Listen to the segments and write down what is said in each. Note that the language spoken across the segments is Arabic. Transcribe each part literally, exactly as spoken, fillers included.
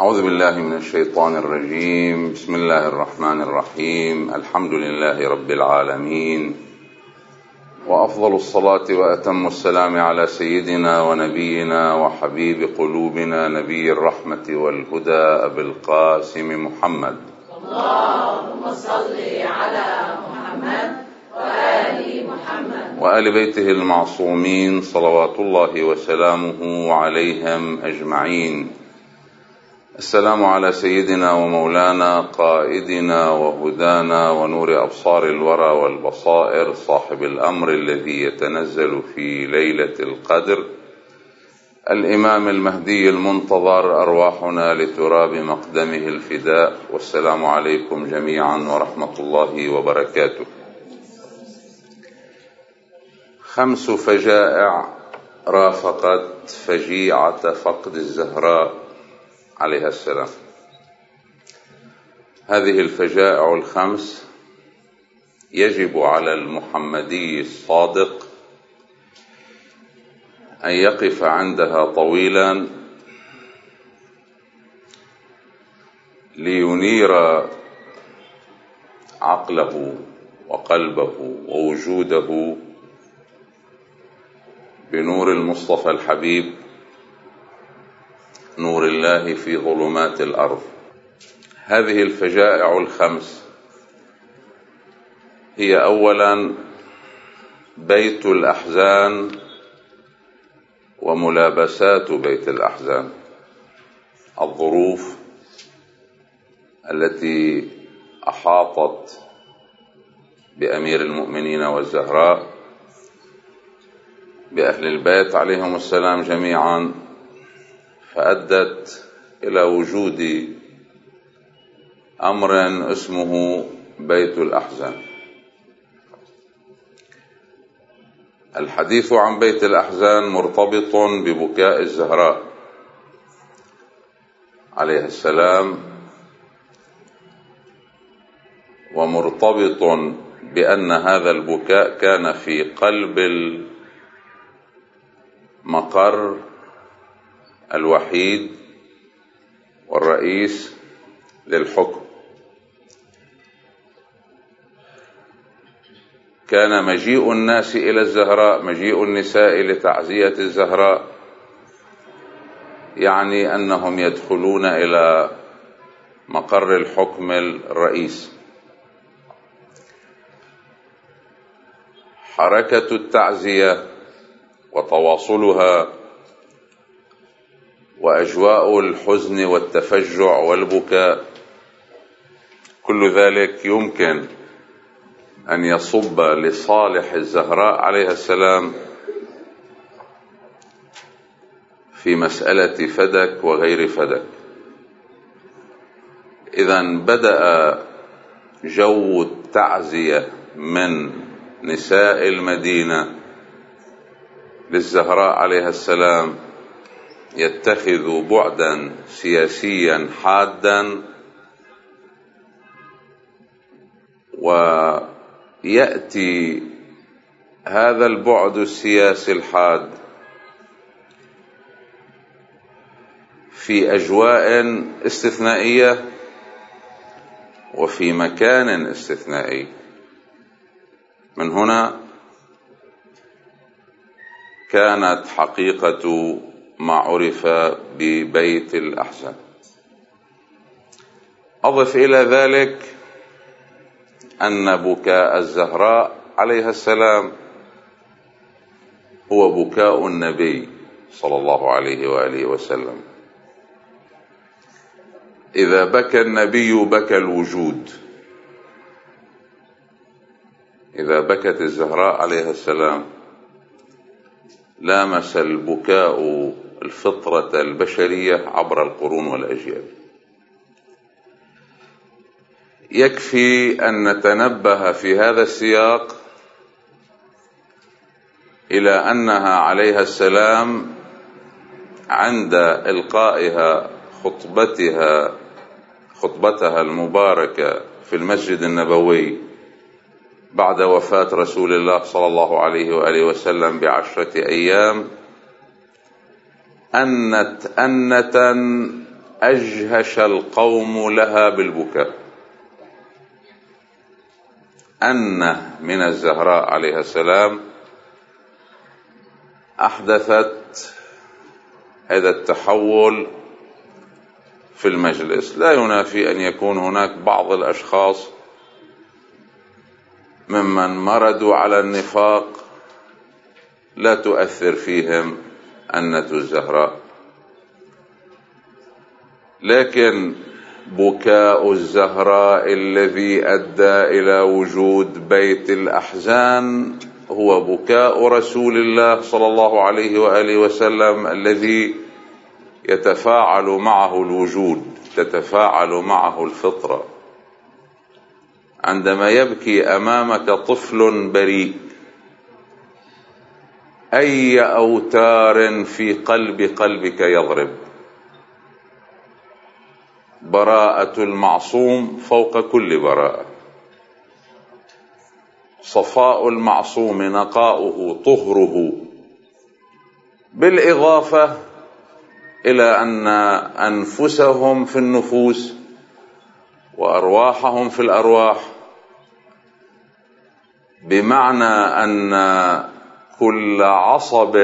أعوذ بالله من الشيطان الرجيم. بسم الله الرحمن الرحيم. الحمد لله رب العالمين، وأفضل الصلاة وأتم السلام على سيدنا ونبينا وحبيب قلوبنا نبي الرحمة والهدى أبي القاسم محمد. اللهم صل على محمد وآل محمد وآل بيته المعصومين صلوات الله وسلامه عليهم أجمعين. السلام على سيدنا ومولانا قائدنا وهدانا ونور أبصار الورى والبصائر، صاحب الأمر الذي يتنزل في ليلة القدر، الإمام المهدي المنتظر، أرواحنا لتراب مقدمه الفداء. والسلام عليكم جميعا ورحمة الله وبركاته. خمس فجائع رافقت فجيعة فقد الزهراء عليها السلام. هذه الفجائع الخمس يجب على المحمدي الصادق أن يقف عندها طويلا لينير عقله وقلبه ووجوده بنور المصطفى الحبيب، نور الله في ظلمات الأرض. هذه الفجائع الخمس هي أولا بيت الأحزان وملابسات بيت الأحزان، الظروف التي أحاطت بأمير المؤمنين والزهراء بأهل البيت عليهم السلام جميعا، فأدت إلى وجود أمر اسمه بيت الأحزان. الحديث عن بيت الأحزان مرتبط ببكاء الزهراء عليه السلام، ومرتبط بأن هذا البكاء كان في قلب المقر الوحيد والرئيس للحكم. كان مجيء الناس إلى الزهراء، مجيء النساء لتعزية الزهراء، يعني أنهم يدخلون إلى مقر الحكم الرئيس. حركة التعزية وتواصلها وأجواء الحزن والتفجع والبكاء، كل ذلك يمكن أن يصب لصالح الزهراء عليها السلام في مسألة فدك وغير فدك. إذن بدأ جو التعزية من نساء المدينة للزهراء عليها السلام يتخذ بعدا سياسيا حادا، ويأتي هذا البعد السياسي الحاد في أجواء استثنائية وفي مكان استثنائي. من هنا كانت حقيقة ما عرف ببيت الأحزان. أضف إلى ذلك أن بكاء الزهراء عليها السلام هو بكاء النبي صلى الله عليه وآله وسلم. إذا بكى النبي بكى الوجود. إذا بكت الزهراء عليها السلام لامس البكاء الفطرة البشرية عبر القرون والأجيال. يكفي أن نتنبه في هذا السياق إلى أنها عليها السلام عند إلقائها خطبتها خطبتها المباركة في المسجد النبوي بعد وفاة رسول الله صلى الله عليه وآله وسلم بعشرة أيام، أنت أنة أجهش القوم لها بالبكاء أن من الزهراء عليها السلام أحدثت هذا التحول في المجلس. لا ينافي أن يكون هناك بعض الأشخاص ممن مردوا على النفاق لا تؤثر فيهم أنة الزهراء، لكن بكاء الزهراء الذي أدى إلى وجود بيت الأحزان هو بكاء رسول الله صلى الله عليه وآله وسلم الذي يتفاعل معه الوجود، تتفاعل معه الفطرة. عندما يبكي أمامك طفل بريء، أي أوتار في قلب قلبك يضرب؟ براءة المعصوم فوق كل براءة، صفاء المعصوم نقاؤه طهره، بالإضافة إلى أن أنفسهم في النفوس وأرواحهم في الأرواح، بمعنى أن كل عصب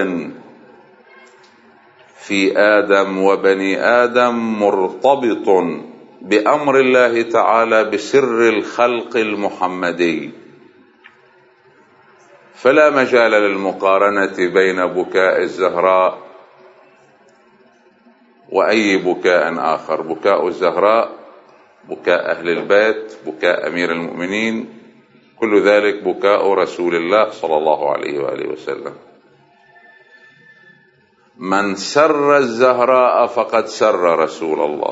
في آدم وبني آدم مرتبط بأمر الله تعالى بسر الخلق المحمدي، فلا مجال للمقارنة بين بكاء الزهراء وأي بكاء آخر. بكاء الزهراء، بكاء أهل البيت، بكاء أمير المؤمنين، كل ذلك بكاء رسول الله صلى الله عليه وآله وسلم. من سر الزهراء فقد سر رسول الله،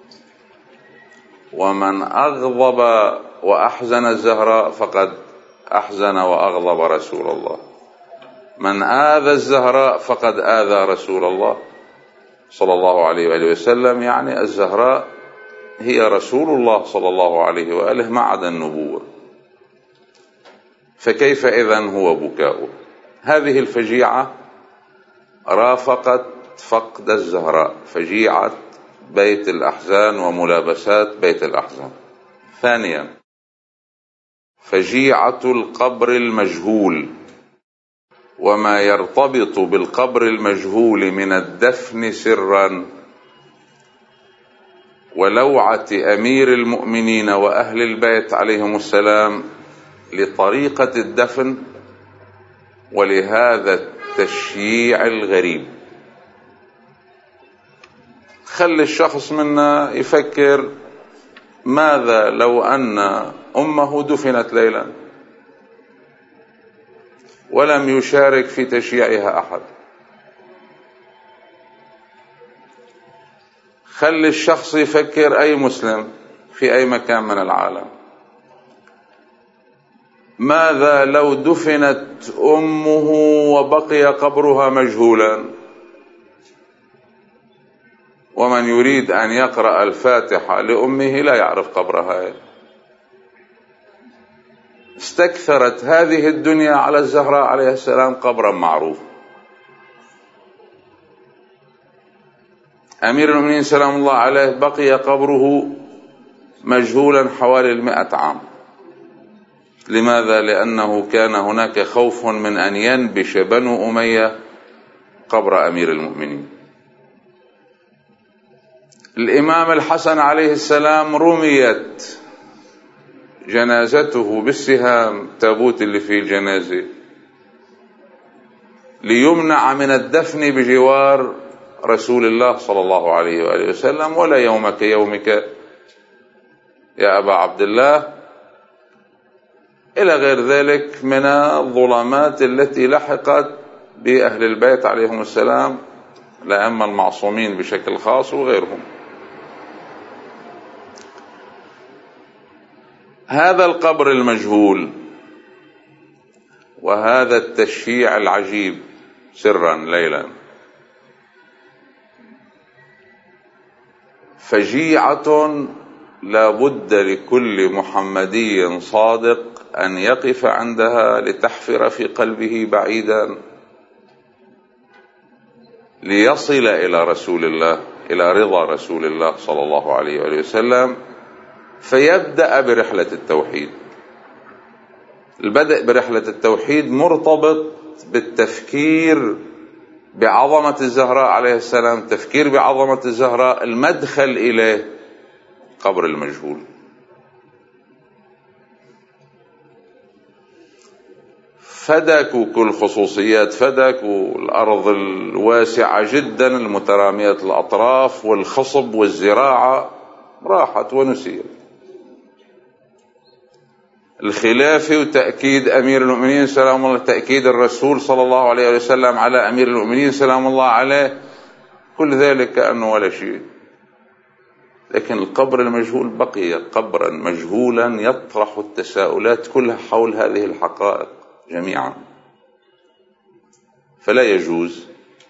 ومن أغضب وأحزن الزهراء فقد أحزن وأغضب رسول الله. من آذى الزهراء فقد آذى رسول الله صلى الله عليه وآله وسلم. يعني الزهراء هي رسول الله صلى الله عليه وآله ما عدا النبوة، فكيف إذن هو بكاؤه؟ هذه الفجيعة رافقت فقد الزهراء، فجيعة بيت الأحزان وملابسات بيت الأحزان. ثانيا، فجيعة القبر المجهول وما يرتبط بالقبر المجهول من الدفن سرا، ولوعة أمير المؤمنين وأهل البيت عليهم السلام لطريقة الدفن ولهذا التشييع الغريب. خلي الشخص منا يفكر ماذا لو أن أمه دفنت ليلا ولم يشارك في تشييعها أحد؟ خلي الشخص يفكر، أي مسلم في أي مكان من العالم، ماذا لو دفنت أمه وبقي قبرها مجهولا، ومن يريد أن يقرأ الفاتحة لأمه لا يعرف قبرها؟ استكثرت هذه الدنيا على الزهراء عليه السلام قبرا معروف. أمير المؤمنين سلام الله عليه بقي قبره مجهولا حوالي المئة عام. لماذا؟ لأنه كان هناك خوف من أن ينبش بنو أمية قبر أمير المؤمنين. الإمام الحسن عليه السلام رميت جنازته بالسهام، تابوت اللي فيه الجنازة، ليمنع من الدفن بجوار رسول الله صلى الله عليه وآله وسلم. ولا يومك يومك يا أبا عبد الله، إلى غير ذلك من الظلمات التي لحقت بأهل البيت عليهم السلام، الأئمة المعصومين بشكل خاص وغيرهم. هذا القبر المجهول وهذا التشييع العجيب سرا ليلا فجيعة لا بد لكل محمدي صادق أن يقف عندها لتحفر في قلبه بعيدا ليصل إلى رسول الله إلى رضا رسول الله صلى الله عليه وآله وسلم، فيبدأ برحلة التوحيد. البدء برحلة التوحيد مرتبط بالتفكير بعظمة الزهراء عليه السلام، تفكير بعظمة الزهراء، المدخل إليه قبر المجهول. فدك وكل خصوصيات فدك، والأرض الواسعة جدا المترامية الأطراف والخصب والزراعة راحت ونسيت. الخلافة وتأكيد أمير المؤمنين سلام الله، تأكيد الرسول صلى الله عليه وسلم على أمير المؤمنين سلام الله عليه، كل ذلك كأنه ولا شيء. لكن القبر المجهول بقي قبرا مجهولا يطرح التساؤلات كلها حول هذه الحقائق جميعا. فلا يجوز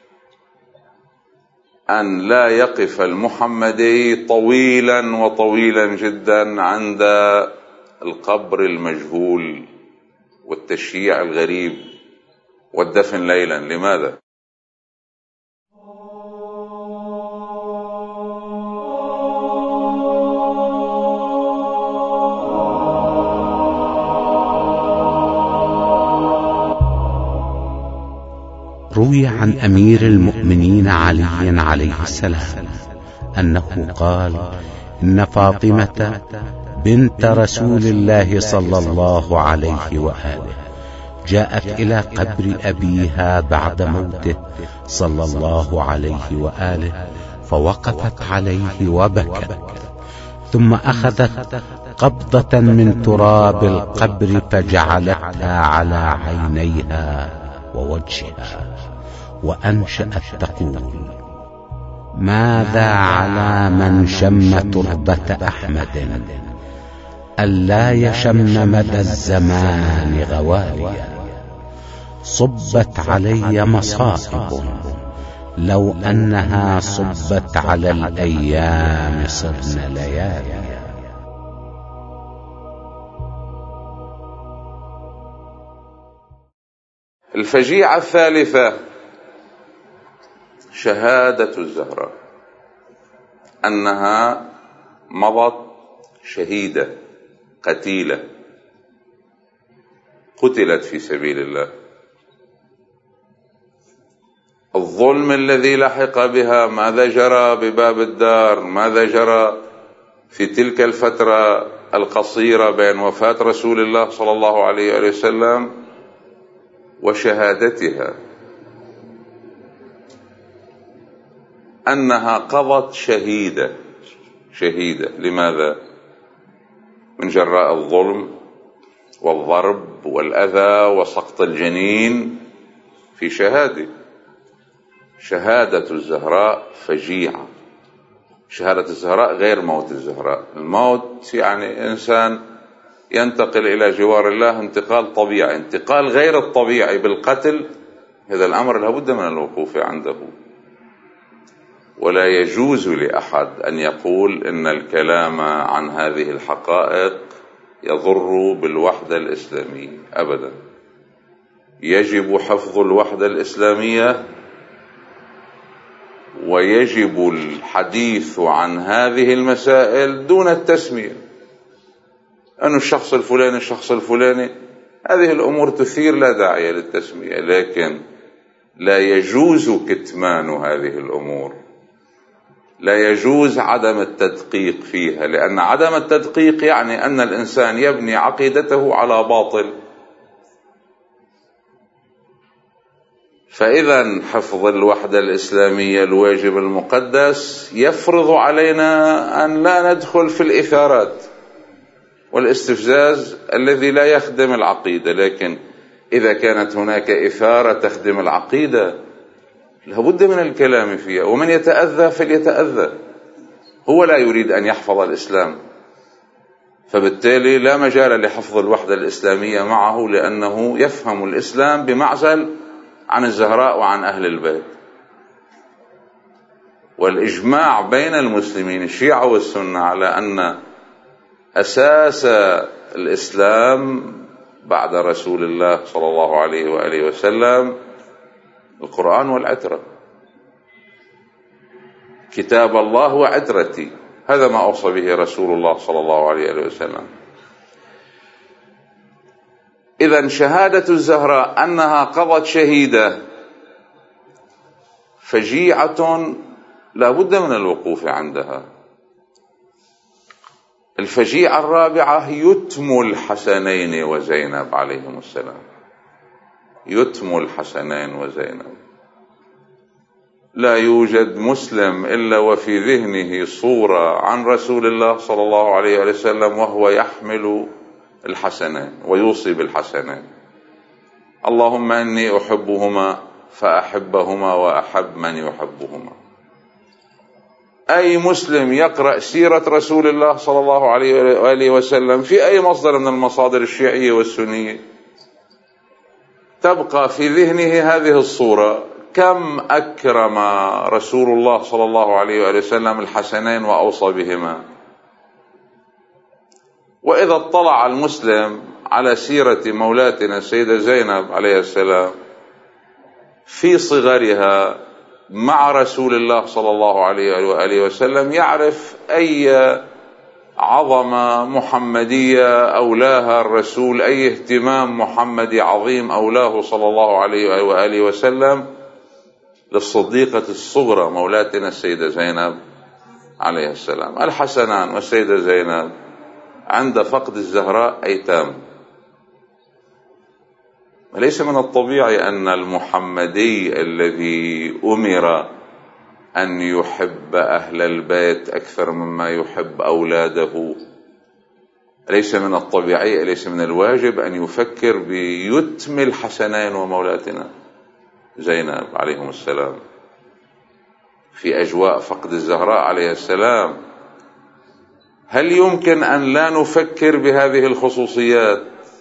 أن لا يقف المحمدي طويلا وطويلا جدا عند القبر المجهول والتشييع الغريب والدفن ليلا. لماذا؟ روي عن أمير المؤمنين علي عليه السلام أنه قال: إن فاطمة بنت رسول الله صلى الله عليه وآله جاءت إلى قبر أبيها بعد موته صلى الله عليه وآله، فوقفت عليه وبكت، ثم أخذت قبضة من تراب القبر فجعلتها على عينيها ووجهها، وأنشأت تقول: ماذا على من شم تربة أحمد ألا يشم مدى الزمان غواليا، صبت علي مصائب لو أنها صبت على الأيام صرن لياليا. الفجيعة الثالثة شهادة الزهراء أنها مضت شهيدة قتيلة، قتلت في سبيل الله. الظلم الذي لحق بها، ماذا جرى بباب الدار، ماذا جرى في تلك الفترة القصيرة بين وفاة رسول الله صلى الله عليه وسلم وشهادتها، أنها قضت شهيدة شهيدة. لماذا؟ من جراء الظلم والضرب والأذى وسقط الجنين في شهادة. شهادة الزهراء فجيعة. شهادة الزهراء غير موت الزهراء. الموت يعني إنسان ينتقل إلى جوار الله انتقال طبيعي، انتقال غير الطبيعي بالقتل، هذا الأمر لابد من الوقوف عنده. ولا يجوز لأحد أن يقول إن الكلام عن هذه الحقائق يضر بالوحدة الإسلامية أبدا. يجب حفظ الوحدة الإسلامية، ويجب الحديث عن هذه المسائل دون التسمية، أن الشخص الفلاني الشخص الفلاني، هذه الأمور تثير، لا داعي للتسمية. لكن لا يجوز كتمان هذه الأمور، لا يجوز عدم التدقيق فيها، لأن عدم التدقيق يعني أن الإنسان يبني عقيدته على باطل. فإذا حفظ الوحدة الإسلامية الواجب المقدس يفرض علينا أن لا ندخل في الإثارات والاستفزاز الذي لا يخدم العقيدة. لكن إذا كانت هناك إثارة تخدم العقيدة لابد من الكلام فيها، ومن يتأذى فليتأذى، هو لا يريد أن يحفظ الإسلام، فبالتالي لا مجال لحفظ الوحدة الإسلامية معه، لأنه يفهم الإسلام بمعزل عن الزهراء وعن أهل البيت. والإجماع بين المسلمين الشيعة والسنة على أن أساس الإسلام بعد رسول الله صلى الله عليه وآله وسلم القرآن والعترة. كتاب الله وعترتي. هذا ما أوصى به رسول الله صلى الله عليه وسلم. إذن شهادة الزهراء أنها قضت شهيدة فجيعة لا بد من الوقوف عندها. الفجيعة الرابعة يتم الحسنين وزينب عليهم السلام. يتم الحسنين وزينب. لا يوجد مسلم إلا وفي ذهنه صورة عن رسول الله صلى الله عليه وسلم وهو يحمل الحسنين ويوصي بالحسنين. اللهم إني أحبهما فأحبهما وأحب من يحبهما. أي مسلم يقرأ سيرة رسول الله صلى الله عليه وآله وسلم في أي مصدر من المصادر الشيعية والسنية تبقى في ذهنه هذه الصورة: كم أكرم رسول الله صلى الله عليه وآله وسلم الحسنين وأوصى بهما. وإذا اطلع المسلم على سيرة مولاتنا السيدة زينب عليه السلام في صغرها مع رسول الله صلى الله عليه وآله وسلم يعرف أي عظمة محمدية أولاها الرسول، أي اهتمام محمدي عظيم أولاه صلى الله عليه وآله وسلم للصديقة الصغرى مولاتنا السيدة زينب عليه السلام. الحسنان والسيدة زينب عند فقد الزهراء أيتام. وليس من الطبيعي أن المحمدي الذي أمر أن يحب أهل البيت أكثر مما يحب أولاده، ليس من الطبيعي، ليس من الواجب أن يفكر بيتم الحسنين ومولاتنا زينب عليهم السلام في أجواء فقد الزهراء عليه السلام. هل يمكن أن لا نفكر بهذه الخصوصيات؟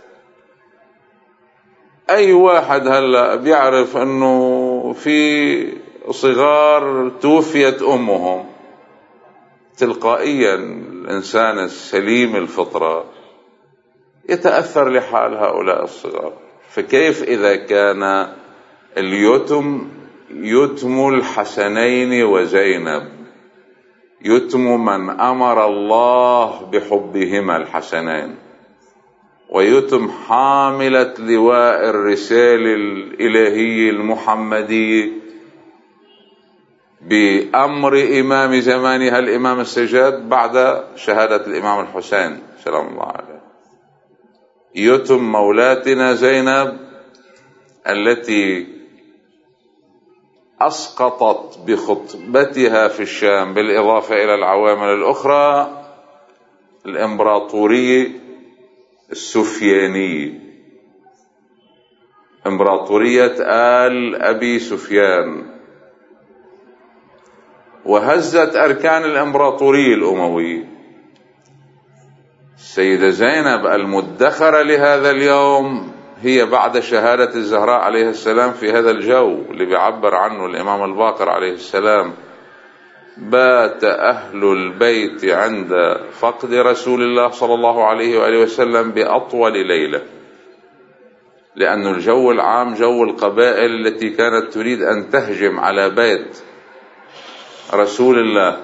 أي واحد هلأ بيعرف أنه في صغار توفيت أمهم تلقائيا الإنسان السليم الفطرة يتأثر لحال هؤلاء الصغار. فكيف إذا كان اليتم يتم الحسنين وزينب، يتم من أمر الله بحبهما الحسنين، ويتم حاملة لواء الرسالة الإلهية المحمدية بأمر إمام زمانها الإمام السجاد بعد شهادة الإمام الحسين سلام الله عليه. يتم مولاتنا زينب التي أسقطت بخطبتها في الشام بالإضافة إلى العوامل الأخرى الإمبراطورية السفيانية، إمبراطورية آل أبي سفيان، وهزت أركان الإمبراطورية الأموية. السيدة زينب المدخرة لهذا اليوم هي بعد شهادة الزهراء عليه السلام في هذا الجو اللي بيعبر عنه الإمام الباقر عليه السلام: بات أهل البيت عند فقد رسول الله صلى الله عليه وآله وسلم بأطول ليلة، لأن الجو العام جو القبائل التي كانت تريد أن تهجم على بيت رسول الله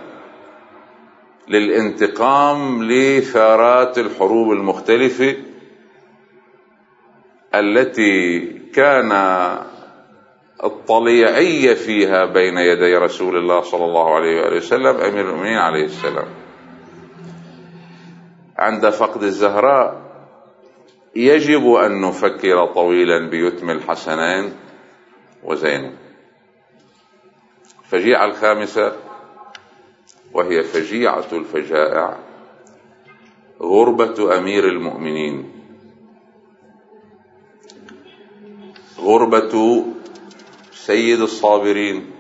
للانتقام لثارات الحروب المختلفة التي كان الطليعية فيها بين يدي رسول الله صلى الله عليه وآله وسلم أمير المؤمنين عليه السلام. عند فقد الزهراء يجب أن نفكر طويلا بيتم الحسنين وزينب. الفجيعة الخامسة وهي فجيعة الفجائع غربة أمير المؤمنين، غربة سيد الصابرين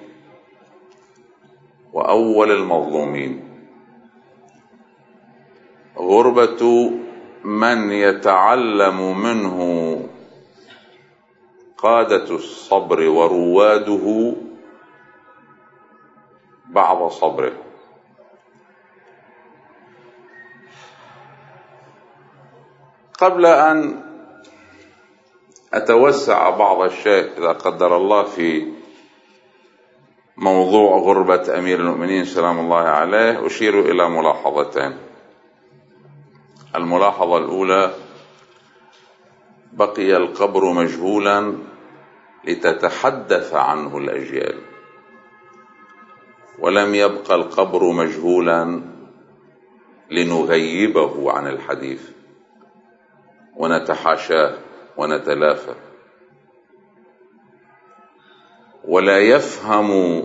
وأول المظلومين، غربة من يتعلم منه قادة الصبر ورواده بعض صبره. قبل أن أتوسع بعض الشيء إذا قدر الله في موضوع غربة أمير المؤمنين سلام الله عليه أشير إلى ملاحظتين. الملاحظة الأولى: بقي القبر مجهولا لتتحدث عنه الأجيال، ولم يبقى القبر مجهولا لنغيبه عن الحديث ونتحاشاه ونتلافى. ولا يفهم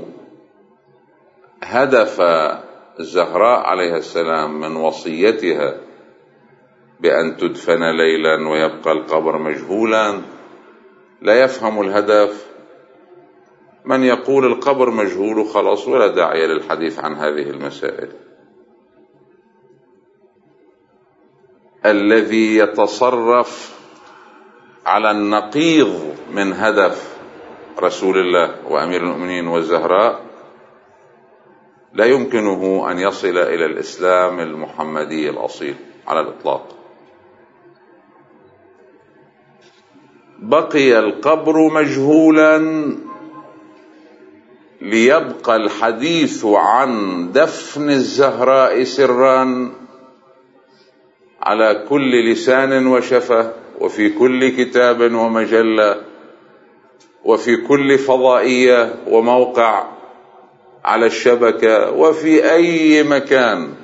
هدف الزهراء عليه السلام من وصيتها بأن تدفن ليلا ويبقى القبر مجهولا، لا يفهم الهدف من يقول القبر مجهول وخلاص ولا داعي للحديث عن هذه المسائل. الذي يتصرف على النقيض من هدف رسول الله وأمير المؤمنين والزهراء لا يمكنه أن يصل إلى الإسلام المحمدي الأصيل على الإطلاق. بقي القبر مجهولا ليبقى الحديث عن دفن الزهراء سرا على كل لسان وشفة، وفي كل كتاب ومجلة، وفي كل فضائية وموقع على الشبكة، وفي أي مكان.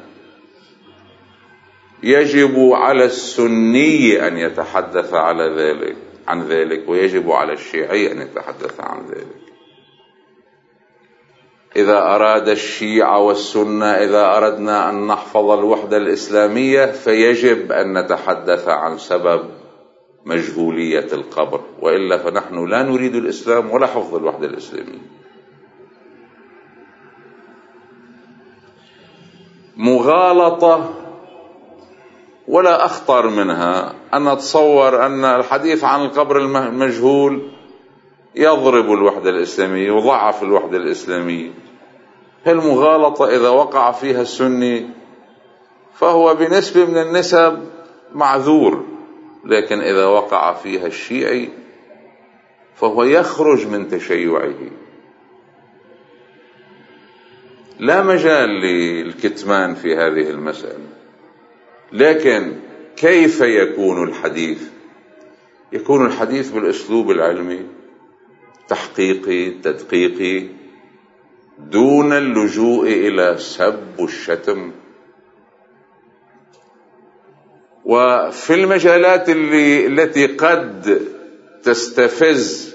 يجب على السني أن يتحدث على ذلك عن ذلك، ويجب على الشيعي أن يتحدث عن ذلك. إذا أراد الشيعة والسنة، إذا أردنا أن نحفظ الوحدة الإسلامية، فيجب أن نتحدث عن سبب مجهولية القبر، وإلا فنحن لا نريد الإسلام ولا حفظ الوحدة الإسلامية. مغالطة ولا أخطر منها أن نتصور أن الحديث عن القبر المجهول يضرب الوحدة الإسلامية، يضعف الوحدة الإسلامية. المغالطة إذا وقع فيها السني فهو بنسبة من النسب معذور، لكن إذا وقع فيها الشيعي فهو يخرج من تشيعه. لا مجال للكتمان في هذه المسألة. لكن كيف يكون الحديث؟ يكون الحديث بالأسلوب العلمي، تحقيقي تدقيقي، دون اللجوء إلى سب والشتم. وفي المجالات اللي التي قد تستفز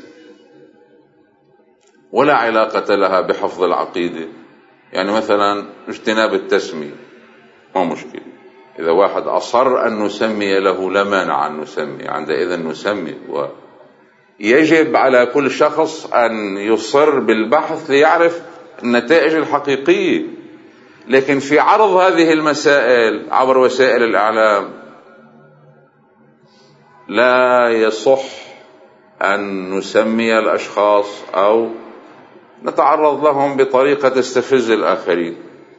ولا علاقة لها بحفظ العقيدة، يعني مثلا اجتناب التسمية ما مشكلة، إذا واحد أصر أن نسمي له لا مانع أن نسمي، عندئذ نسمي. ويجب على كل شخص أن يصر بالبحث ليعرف النتائج الحقيقية. لكن في عرض هذه المسائل عبر وسائل الإعلام لا يصح أن نسمي الأشخاص أو نتعرض لهم بطريقة تستفز الآخرين.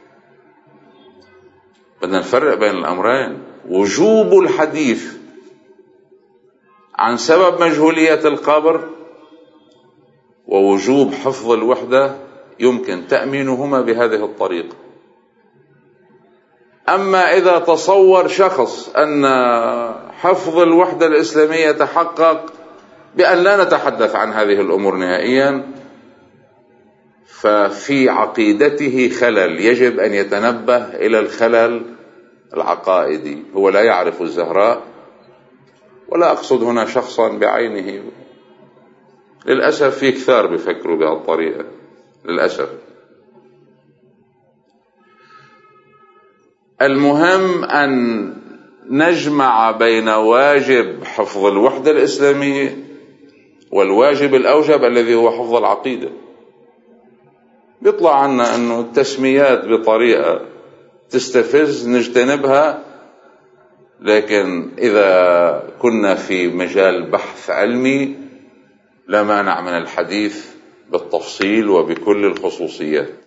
بدنا نفرق بين الأمرين: وجوب الحديث عن سبب مجهولية القبر، ووجوب حفظ الوحدة يمكن تأمينهما بهذه الطريقة. أما إذا تصور شخص أن حفظ الوحدة الإسلامية يتحقق بأن لا نتحدث عن هذه الأمور نهائيا، ففي عقيدته خلل، يجب أن يتنبه إلى الخلل العقائدي. هو لا يعرف الزهراء، ولا أقصد هنا شخصا بعينه، للأسف في كثار بيفكروا بهالطريقة للأسف. المهم أن نجمع بين واجب حفظ الوحدة الإسلامية والواجب الأوجب الذي هو حفظ العقيدة. بيطلع عنا أنه التسميات بطريقة تستفز نجتنبها، لكن إذا كنا في مجال بحث علمي لا مانع من الحديث بالتفصيل وبكل الخصوصيات.